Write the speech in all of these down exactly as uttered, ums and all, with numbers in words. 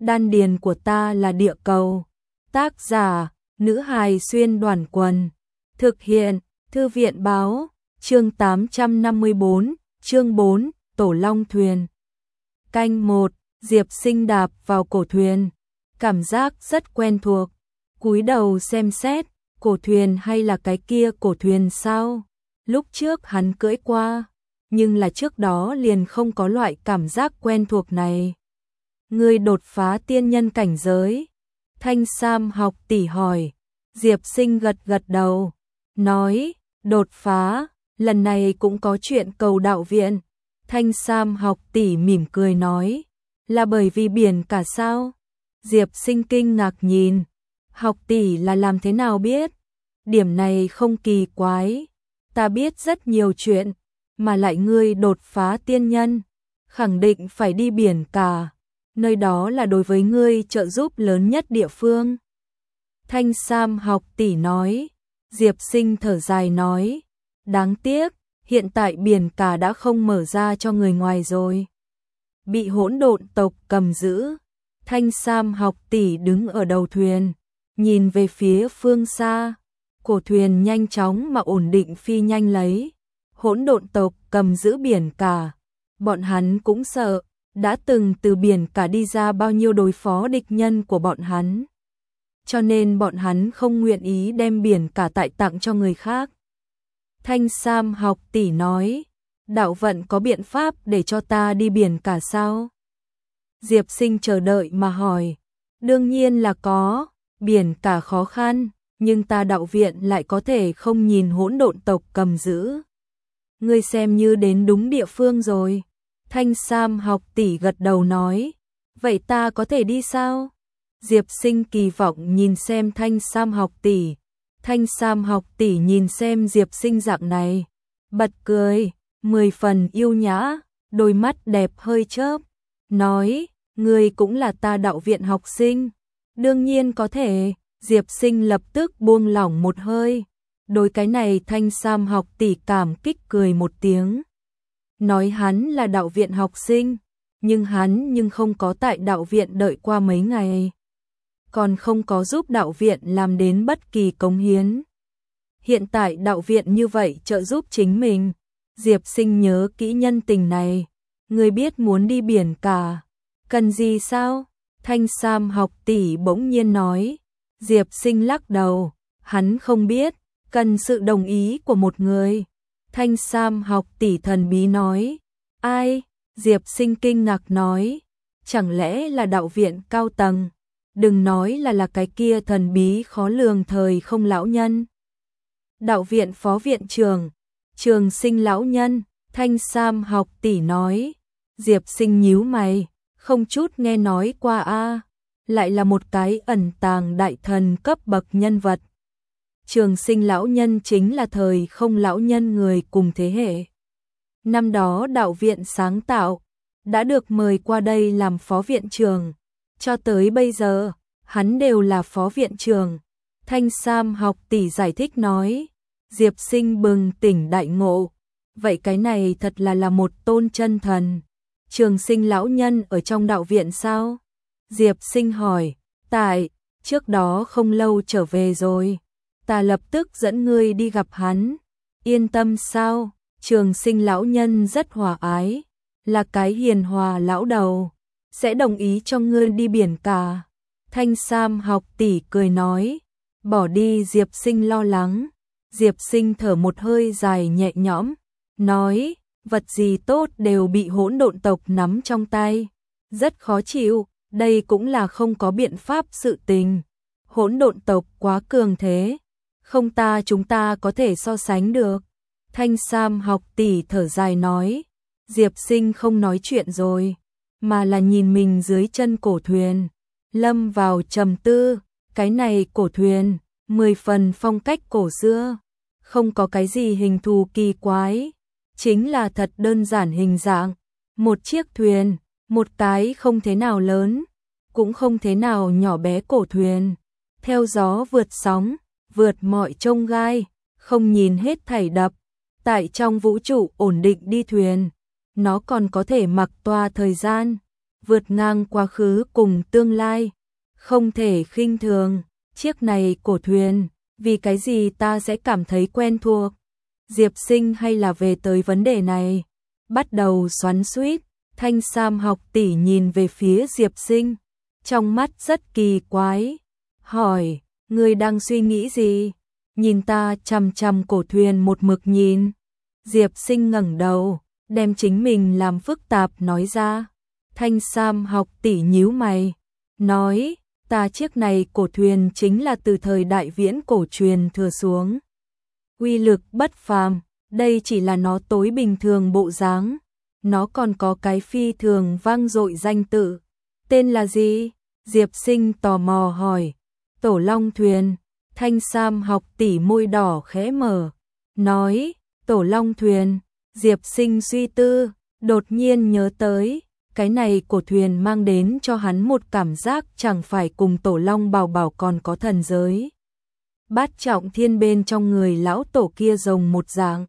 đan điền của ta là địa cầu. Tác giả, nữ hài xuyên đoàn quần. Thực hiện, thư viện báo, chương tám trăm năm mươi bốn, chương bốn, Tổ Long Thuyền. Canh một, Diệp Sinh đạp vào cổ thuyền. Cảm giác rất quen thuộc. Cúi đầu xem xét, cổ thuyền hay là cái kia cổ thuyền sao? Lúc trước hắn cưỡi qua, nhưng là trước đó liền không có loại cảm giác quen thuộc này. Người đột phá tiên nhân cảnh giới. Thanh Sam học tỷ hỏi. Diệp Sinh gật gật đầu, nói, đột phá, lần này cũng có chuyện cầu đạo viện. Thanh Sam học tỷ mỉm cười nói, là bởi vì biển cả sao? Diệp Sinh kinh ngạc nhìn, học tỷ là làm thế nào biết? Điểm này không kỳ quái, ta biết rất nhiều chuyện, mà lại ngươi đột phá tiên nhân, khẳng định phải đi biển cả, nơi đó là đối với ngươi trợ giúp lớn nhất địa phương. Thanh Sam học tỷ nói. Diệp Sinh thở dài nói, đáng tiếc, hiện tại biển cả đã không mở ra cho người ngoài rồi. Bị hỗn độn tộc cầm giữ. Thanh Sam học tỷ đứng ở đầu thuyền, nhìn về phía phương xa. Cổ thuyền nhanh chóng mà ổn định phi nhanh lấy. Hỗn độn tộc cầm giữ biển cả. Bọn hắn cũng sợ, đã từng từ biển cả đi ra bao nhiêu đối phó địch nhân của bọn hắn. Cho nên bọn hắn không nguyện ý đem biển cả tại tặng cho người khác. Thanh Sam học tỷ nói, đạo vận có biện pháp để cho ta đi biển cả sao? Diệp Sinh chờ đợi mà hỏi, đương nhiên là có, biển cả khó khăn, nhưng ta đạo viện lại có thể không nhìn hỗn độn tộc cầm giữ. Ngươi xem như đến đúng địa phương rồi. Thanh Sam học tỷ gật đầu nói, vậy ta có thể đi sao? Diệp Sinh kỳ vọng nhìn xem Thanh Sam học tỷ. Thanh Sam học tỷ nhìn xem Diệp Sinh dạng này, bật cười, mười phần yêu nhã, đôi mắt đẹp hơi chớp, nói, ngươi cũng là ta đạo viện học sinh. Đương nhiên có thể. Diệp Sinh lập tức buông lỏng một hơi. Đối cái này Thanh Sam học tỷ cảm kích cười một tiếng. Nói hắn là đạo viện học sinh, nhưng hắn nhưng không có tại đạo viện đợi qua mấy ngày. Còn không có giúp đạo viện làm đến bất kỳ cống hiến. Hiện tại đạo viện như vậy trợ giúp chính mình. Diệp Sinh nhớ kỹ nhân tình này. Người biết muốn đi biển cả, cần gì sao? Thanh Sam học tỷ bỗng nhiên nói. Diệp Sinh lắc đầu, hắn không biết, cần sự đồng ý của một người. Thanh Sam học tỷ thần bí nói, ai? Diệp Sinh kinh ngạc nói, chẳng lẽ là đạo viện cao tầng? Đừng nói là là cái kia thần bí khó lường thời không lão nhân. Đạo viện phó viện trưởng, Trường Sinh lão nhân. Thanh Sam học tỷ nói. Diệp Sinh nhíu mày, không chút nghe nói qua a, lại là một cái ẩn tàng đại thần cấp bậc nhân vật. Trường Sinh lão nhân chính là thời không lão nhân người cùng thế hệ. Năm đó đạo viện sáng tạo, đã được mời qua đây làm phó viện trưởng. Cho tới bây giờ, hắn đều là phó viện trưởng. Thanh Sam học tỷ giải thích nói. Diệp Sinh bừng tỉnh đại ngộ. Vậy cái này thật là là một tôn chân thần. Trường Sinh lão nhân ở trong đạo viện sao? Diệp Sinh hỏi. Tại, trước đó không lâu trở về rồi. Ta lập tức dẫn ngươi đi gặp hắn. Yên tâm sao? Trường Sinh lão nhân rất hòa ái, là cái hiền hòa lão đầu, sẽ đồng ý cho ngươi đi biển cả. Thanh Sam học tỷ cười nói, bỏ đi Diệp Sinh lo lắng. Diệp Sinh thở một hơi dài nhẹ nhõm, nói, vật gì tốt đều bị hỗn độn tộc nắm trong tay, rất khó chịu, đây cũng là không có biện pháp sự tình. Hỗn độn tộc quá cường thế, không ta chúng ta có thể so sánh được. Thanh Sam học tỷ thở dài nói, Diệp Sinh không nói chuyện rồi, mà là nhìn mình dưới chân cổ thuyền, lâm vào trầm tư. Cái này cổ thuyền, mười phần phong cách cổ xưa, không có cái gì hình thù kỳ quái, chính là thật đơn giản hình dạng, một chiếc thuyền, một cái không thế nào lớn, cũng không thế nào nhỏ bé cổ thuyền, theo gió vượt sóng, vượt mọi chông gai, không nhìn hết thảy đập, tại trong vũ trụ ổn định đi thuyền, nó còn có thể mặc toa thời gian, vượt ngang quá khứ cùng tương lai, không thể khinh thường. Chiếc này cổ thuyền, vì cái gì ta sẽ cảm thấy quen thuộc? Diệp Sinh hay là về tới vấn đề này, bắt đầu xoắn xuýt. Thanh Sam học tỷ nhìn về phía Diệp Sinh, trong mắt rất kỳ quái, hỏi, ngươi đang suy nghĩ gì? Nhìn ta chằm chằm cổ thuyền một mực nhìn. Diệp Sinh ngẩng đầu, đem chính mình làm phức tạp nói ra. Thanh Sam học tỷ nhíu mày, nói, ta chiếc này cổ thuyền chính là từ thời Đại Viễn cổ truyền thừa xuống. Uy lực bất phàm, đây chỉ là nó tối bình thường bộ dáng. Nó còn có cái phi thường vang dội danh tự. Tên là gì? Diệp Sinh tò mò hỏi. Tổ Long thuyền. Thanh Sam học tỷ môi đỏ khẽ mở, nói, Tổ Long thuyền. Diệp Sinh suy tư, đột nhiên nhớ tới, cái này cổ thuyền mang đến cho hắn một cảm giác chẳng phải cùng Tổ Long Bảo Bảo còn có thần giới Bát Trọng Thiên bên trong người lão tổ kia rồng một dạng.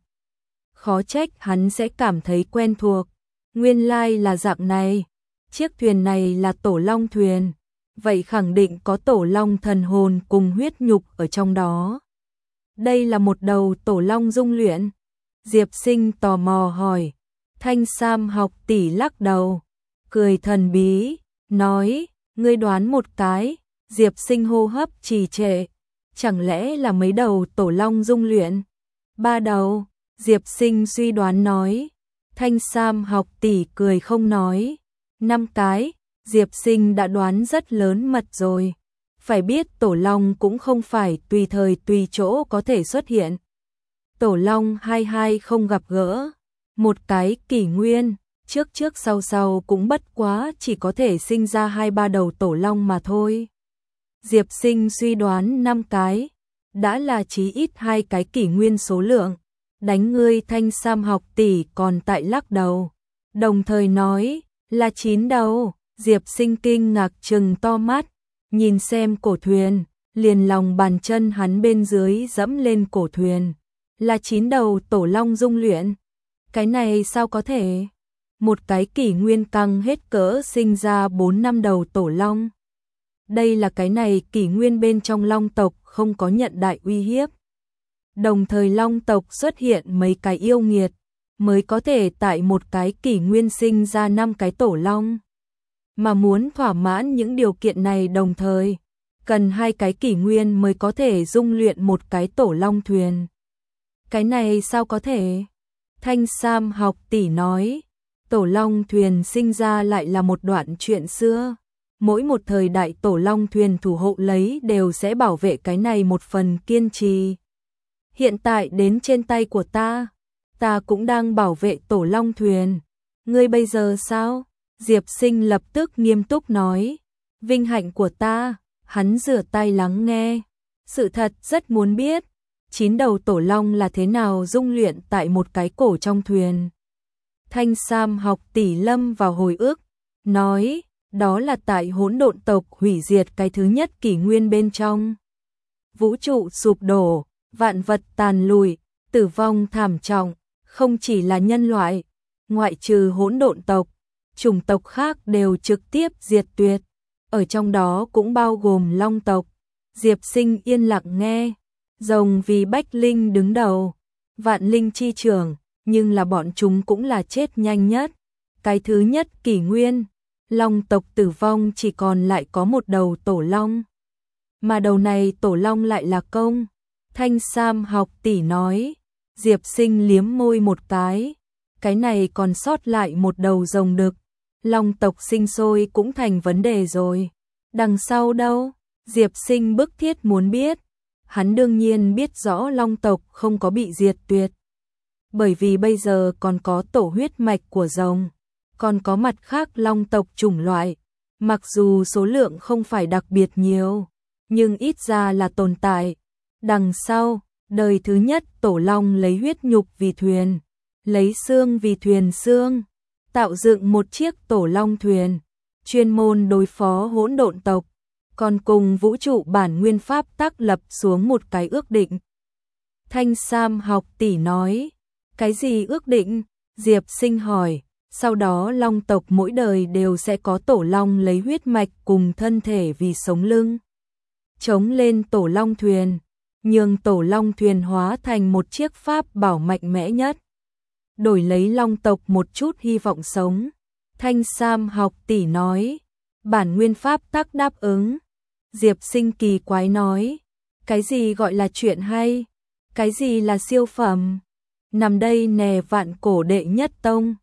Khó trách hắn sẽ cảm thấy quen thuộc, nguyên lai là dạng này. Chiếc thuyền này là Tổ Long thuyền, vậy khẳng định có Tổ Long thần hồn cùng huyết nhục ở trong đó. Đây là một đầu Tổ Long dung luyện. Diệp Sinh tò mò hỏi. Thanh Sam học tỷ lắc đầu, cười thần bí, nói, ngươi đoán một cái. Diệp Sinh hô hấp trì trệ, chẳng lẽ là mấy đầu Tổ Long dung luyện? Ba đầu, Diệp Sinh suy đoán nói. Thanh Sam học tỷ cười không nói. Năm cái, Diệp Sinh đã đoán rất lớn mật rồi. Phải biết Tổ Long cũng không phải tùy thời tùy chỗ có thể xuất hiện. Tổ Long hai hai không gặp gỡ, một cái kỷ nguyên, trước trước sau sau cũng bất quá chỉ có thể sinh ra hai ba đầu Tổ Long mà thôi. Diệp Sinh suy đoán năm cái, đã là chí ít hai cái kỷ nguyên số lượng. Đánh ngươi. Thanh Sam học tỷ còn tại lắc đầu, đồng thời nói, là chín đầu. Diệp Sinh kinh ngạc trừng to mắt, nhìn xem cổ thuyền, liền lòng bàn chân hắn bên dưới dẫm lên cổ thuyền. Là chín đầu Tổ Long dung luyện. Cái này sao có thể? Một cái kỷ nguyên căng hết cỡ sinh ra bốn năm đầu Tổ Long. Đây là cái này kỷ nguyên bên trong Long tộc không có nhận đại uy hiếp. Đồng thời Long tộc xuất hiện mấy cái yêu nghiệt, mới có thể tại một cái kỷ nguyên sinh ra năm cái Tổ Long. Mà muốn thỏa mãn những điều kiện này đồng thời, cần hai cái kỷ nguyên mới có thể dung luyện một cái Tổ Long thuyền. Cái này sao có thể? Thanh Sam học tỷ nói, Tổ Long thuyền sinh ra lại là một đoạn chuyện xưa. Mỗi một thời đại Tổ Long thuyền thủ hộ lấy đều sẽ bảo vệ cái này một phần kiên trì. Hiện tại đến trên tay của ta, ta cũng đang bảo vệ Tổ Long thuyền. Ngươi bây giờ sao? Diệp Sinh lập tức nghiêm túc nói, vinh hạnh của ta. Hắn rửa tay lắng nghe, sự thật rất muốn biết, chín đầu Tổ Long là thế nào dung luyện tại một cái cổ trong thuyền. Thanh Sam học tỷ lâm vào hồi ức, nói, đó là tại hỗn độn tộc hủy diệt cái thứ nhất kỷ nguyên bên trong. Vũ trụ sụp đổ, vạn vật tàn lùi, tử vong thảm trọng, không chỉ là nhân loại, ngoại trừ hỗn độn tộc, chủng tộc khác đều trực tiếp diệt tuyệt, ở trong đó cũng bao gồm Long tộc. Diệp Sinh yên lặng nghe, rồng vì bách linh đứng đầu, vạn linh chi trưởng, nhưng là bọn chúng cũng là chết nhanh nhất. Cái thứ nhất kỷ nguyên, Long tộc tử vong chỉ còn lại có một đầu Tổ Long. Mà đầu này Tổ Long lại là công. Thanh Sam học tỷ nói. Diệp Sinh liếm môi một cái, cái này còn sót lại một đầu rồng đực. Long tộc sinh sôi cũng thành vấn đề rồi. Đằng sau đâu? Diệp Sinh bức thiết muốn biết. Hắn đương nhiên biết rõ Long tộc không có bị diệt tuyệt. Bởi vì bây giờ còn có tổ huyết mạch của rồng, còn có mặt khác Long tộc chủng loại. Mặc dù số lượng không phải đặc biệt nhiều, nhưng ít ra là tồn tại. Đằng sau, đời thứ nhất Tổ Long lấy huyết nhục vì thuyền, lấy xương vì thuyền xương, tạo dựng một chiếc Tổ Long thuyền, chuyên môn đối phó hỗn độn tộc, còn cùng vũ trụ bản nguyên pháp tác lập xuống một cái ước định. Thanh Sam học tỷ nói, cái gì ước định? Diệp Sinh hỏi. Sau đó long tộc mỗi đời đều sẽ có tổ long lấy huyết mạch cùng thân thể vì sống lưng. Chống lên tổ long thuyền, nhường tổ long thuyền hóa thành một chiếc pháp bảo mạnh mẽ nhất. Đổi lấy long tộc một chút hy vọng sống. Thanh Sam học tỷ nói, bản nguyên pháp tắc đáp ứng. Diệp Sinh kỳ quái nói, cái gì gọi là chuyện hay? Cái gì là siêu phẩm? Nằm đây nè vạn cổ đệ nhất tông.